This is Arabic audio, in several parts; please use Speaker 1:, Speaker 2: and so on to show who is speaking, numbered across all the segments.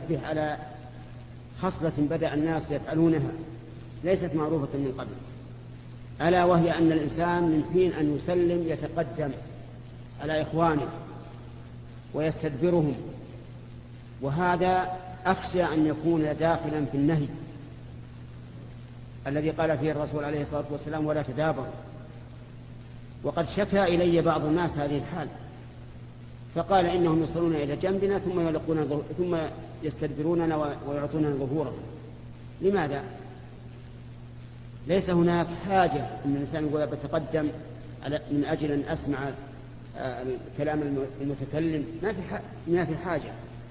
Speaker 1: تنبه على خصلة بدأ الناس يفعلونها ليست معروفة من قبل، ألا وهي أن الإنسان من حين أن يسلم يتقدم على إخوانه ويستدبرهم، وهذا أخشى أن يكون داخلا في النهي الذي قال فيه الرسول عليه الصلاة والسلام: ولا تدابروا. وقد شكى إلي بعض الناس هذه الحال، فقال إنهم يصلون إلى جنبنا ثم يستدبروننا ويعطوننا ظهورهم. لماذا؟ ليس هناك حاجة أن الإنسان يقول بتقدم من أجل أن أسمع كلام المتكلم، ما في حاجة.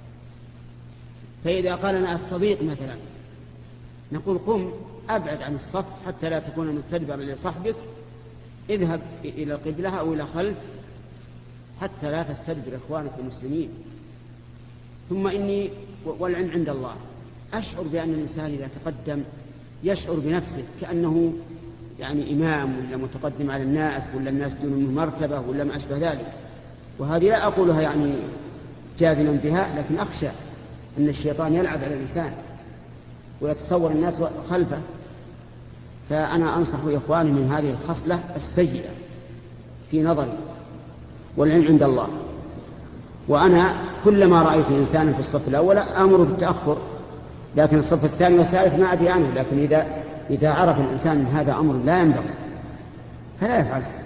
Speaker 1: فإذا قال أنا أستضيق مثلا نقول قم أبعد عن الصف حتى لا تكون مستدبرا لصحبك، اذهب إلى القبلة أو إلى خلف حتى لا تستدبر إخوانك المسلمين. ثم إني والعلم عند الله أشعر بأن الإنسان إذا تقدم يشعر بنفسه كأنه يعني إمام ولا متقدم على الناس، ولا الناس دون منه مرتبة ولا ما أشبه ذلك. وهذه لا أقولها يعني جازما بها، لكن أخشى أن الشيطان يلعب على الإنسان ويتصور الناس خلفه. فأنا أنصح إخواني من هذه الخصلة السيئة في نظري، والعلم عند الله. وأنا كلما رأيت إنسانا في الصف الأول أمر بالتأخر، لكن الصف الثاني والثالث ما أدري عنه. لكن إذا عرف الإنسان أن هذا أمر لا ينبغي فلا يفعله.